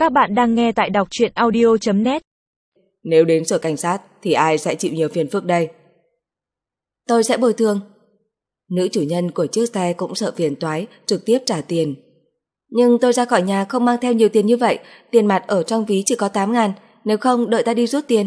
Các bạn đang nghe tại đọc truyện audio.net. Nếu đến sở cảnh sát thì ai sẽ chịu nhiều phiền phức đây? Tôi sẽ bồi thường. Nữ chủ nhân của chiếc xe cũng sợ phiền toái, trực tiếp trả tiền. Nhưng tôi ra khỏi nhà không mang theo nhiều tiền như vậy, tiền mặt ở trong ví chỉ có 8.000, nếu không đợi ta đi rút tiền.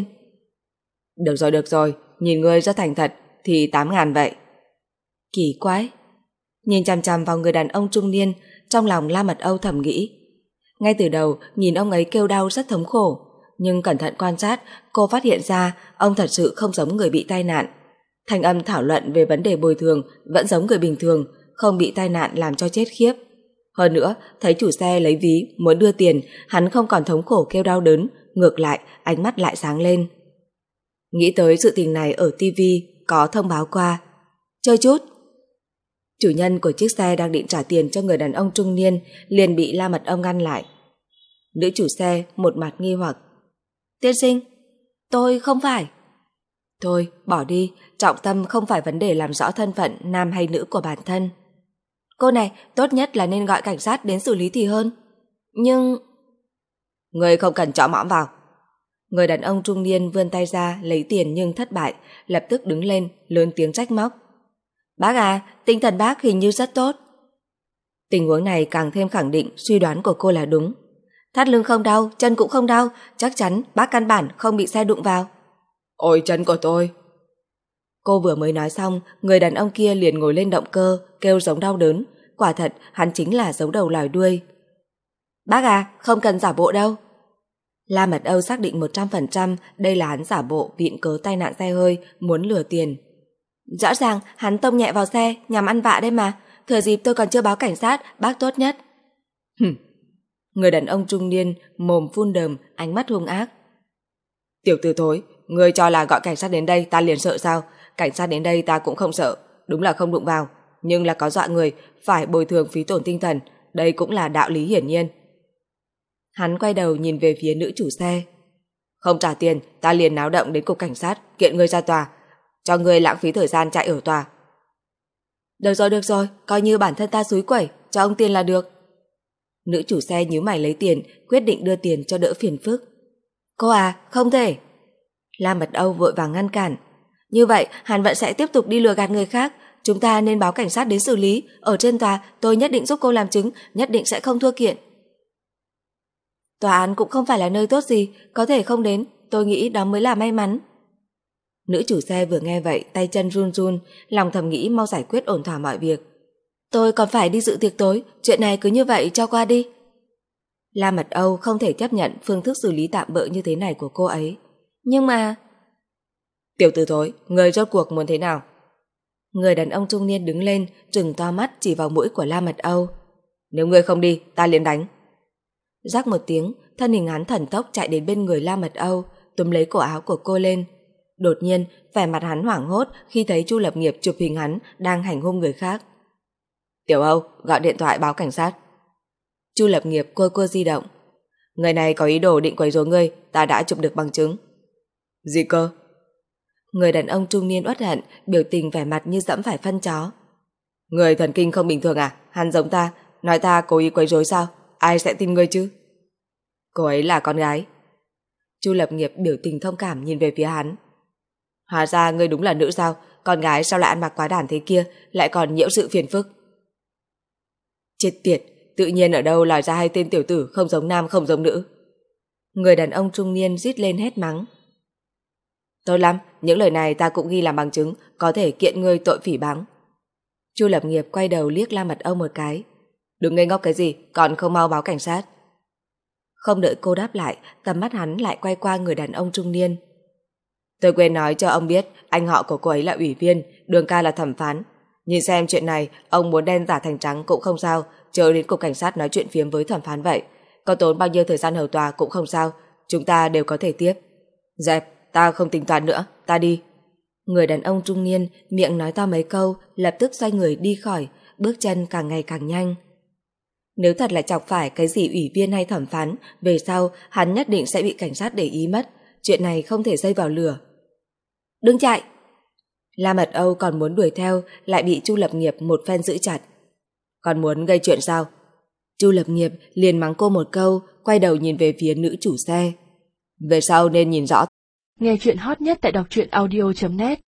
Được rồi, nhìn ngươi rất thành thật thì 8.000 vậy. Kỳ quái. Nhìn chằm chằm vào người đàn ông trung niên, trong lòng La Mật Âu thầm nghĩ. Ngay từ đầu nhìn ông ấy kêu đau rất thống khổ, nhưng cẩn thận quan sát cô phát hiện ra ông thật sự không giống người bị tai nạn. Thanh âm thảo luận về vấn đề bồi thường vẫn giống người bình thường, không bị tai nạn làm cho chết khiếp. Hơn nữa, thấy chủ xe lấy ví muốn đưa tiền, hắn không còn thống khổ kêu đau đớn, ngược lại ánh mắt lại sáng lên. Nghĩ tới sự tình này ở TV có thông báo qua. Chơi chút. Chủ nhân của chiếc xe đang định trả tiền cho người đàn ông trung niên liền bị La Mật Âu ngăn lại. Nữ chủ xe một mặt nghi hoặc. Tiên sinh, tôi không phải. Thôi, bỏ đi, trọng tâm không phải vấn đề làm rõ thân phận nam hay nữ của bản thân. Cô này, tốt nhất là nên gọi cảnh sát đến xử lý thì hơn. Nhưng... Người không cần chõ mõm vào. Người đàn ông trung niên vươn tay ra lấy tiền nhưng thất bại, lập tức đứng lên, lớn tiếng trách móc. Bác à, tinh thần bác hình như rất tốt. Tình huống này càng thêm khẳng định suy đoán của cô là đúng. Thắt lưng không đau, chân cũng không đau, chắc chắn bác căn bản không bị xe đụng vào. Ôi chân của tôi. Cô vừa mới nói xong, người đàn ông kia liền ngồi lên động cơ, kêu giống đau đớn. Quả thật, hắn chính là giấu đầu lòi đuôi. Bác à, không cần giả bộ đâu. La Mật Âu xác định 100% đây là hắn giả bộ viện cớ tai nạn xe hơi, muốn lừa tiền. Rõ ràng hắn tông nhẹ vào xe nhằm ăn vạ đấy mà. Thừa dịp tôi còn chưa báo cảnh sát, bác tốt nhất. Người đàn ông trung niên mồm phun đờm, ánh mắt hung ác. Tiểu tử thối, ngươi cho là gọi cảnh sát đến đây ta liền sợ sao? Cảnh sát đến đây ta cũng không sợ, đúng là không đụng vào, nhưng là có dọa người, phải bồi thường phí tổn tinh thần, đây cũng là đạo lý hiển nhiên. Hắn quay đầu nhìn về phía nữ chủ xe. Không trả tiền, ta liền náo động đến cục cảnh sát, kiện ngươi ra tòa, cho ngươi lãng phí thời gian chạy ở tòa. Được rồi, coi như bản thân ta xúi quẩy, cho ông tiền là được. Nữ chủ xe nhíu mày lấy tiền, quyết định đưa tiền cho đỡ phiền phức. Cô à, không thể. La Mật Âu vội vàng ngăn cản. Như vậy hắn vẫn sẽ tiếp tục đi lừa gạt người khác. Chúng ta nên báo cảnh sát đến xử lý. Ở trên tòa tôi nhất định giúp cô làm chứng, nhất định sẽ không thua kiện. Tòa án cũng không phải là nơi tốt gì, có thể không đến, tôi nghĩ đó mới là may mắn. Nữ chủ xe vừa nghe vậy tay chân run run, lòng thầm nghĩ mau giải quyết ổn thỏa mọi việc. Tôi còn phải đi dự tiệc tối, chuyện này cứ như vậy cho qua đi. La Mật Âu không thể chấp nhận phương thức xử lý tạm bợ như thế này của cô ấy. Nhưng mà... Tiểu tử thối, người rốt cuộc muốn thế nào? Người đàn ông trung niên đứng lên, trừng to mắt chỉ vào mũi của La Mật Âu. Nếu ngươi không đi, ta liền đánh. Rắc một tiếng, thân hình hắn thần tốc chạy đến bên người La Mật Âu, túm lấy cổ áo của cô lên. Đột nhiên, vẻ mặt hắn hoảng hốt khi thấy Chu Lập Nghiệp chụp hình hắn đang hành hung người khác. Tiểu Âu, gọi điện thoại báo cảnh sát. Chu Lập Nghiệp cua di động. Người này có ý đồ định quấy rối ngươi, ta đã chụp được bằng chứng. Gì cơ? Người đàn ông trung niên uất hận, biểu tình vẻ mặt như dẫm phải phân chó. Người thần kinh không bình thường à? Hắn giống ta, nói ta cố ý quấy rối sao? Ai sẽ tin ngươi chứ? Cô ấy là con gái. Chu Lập Nghiệp biểu tình thông cảm nhìn về phía hắn. Hóa ra ngươi đúng là nữ sao? Con gái sao lại ăn mặc quá đản thế kia, lại còn nhiễu sự phiền phức. Chết tiệt, tự nhiên ở đâu lòi ra hai tên tiểu tử không giống nam không giống nữ. Người đàn ông trung niên rít lên hét mắng. Tốt lắm, những lời này ta cũng ghi làm bằng chứng, có thể kiện ngươi tội phỉ báng. Chu Lập Nghiệp quay đầu liếc La Mật Âu một cái. Đừng ngây ngốc cái gì, còn không mau báo cảnh sát. Không đợi cô đáp lại, tầm mắt hắn lại quay qua người đàn ông trung niên. Tôi quên nói cho ông biết, anh họ của cô ấy là ủy viên, Đường ca là thẩm phán. Nhìn xem chuyện này, ông muốn đen giả thành trắng cũng không sao, chờ đến cục cảnh sát nói chuyện phiếm với thẩm phán vậy. Có tốn bao nhiêu thời gian hầu tòa cũng không sao, chúng ta đều có thể tiếp. Dẹp, ta không tính toán nữa, ta đi. Người đàn ông trung niên miệng nói to mấy câu, lập tức xoay người đi khỏi, bước chân càng ngày càng nhanh. Nếu thật là chọc phải cái gì ủy viên hay thẩm phán, về sau hắn nhất định sẽ bị cảnh sát để ý mất, chuyện này không thể dây vào lửa. Đừng chạy! La Mật Âu còn muốn đuổi theo, lại bị Chu Lập Nghiệp một phen giữ chặt. Còn muốn gây chuyện sao? Chu Lập Nghiệp liền mắng cô một câu, quay đầu nhìn về phía nữ chủ xe. Về sau nên nhìn rõ. Nghe chuyện hot nhất tại đọc truyện audio.net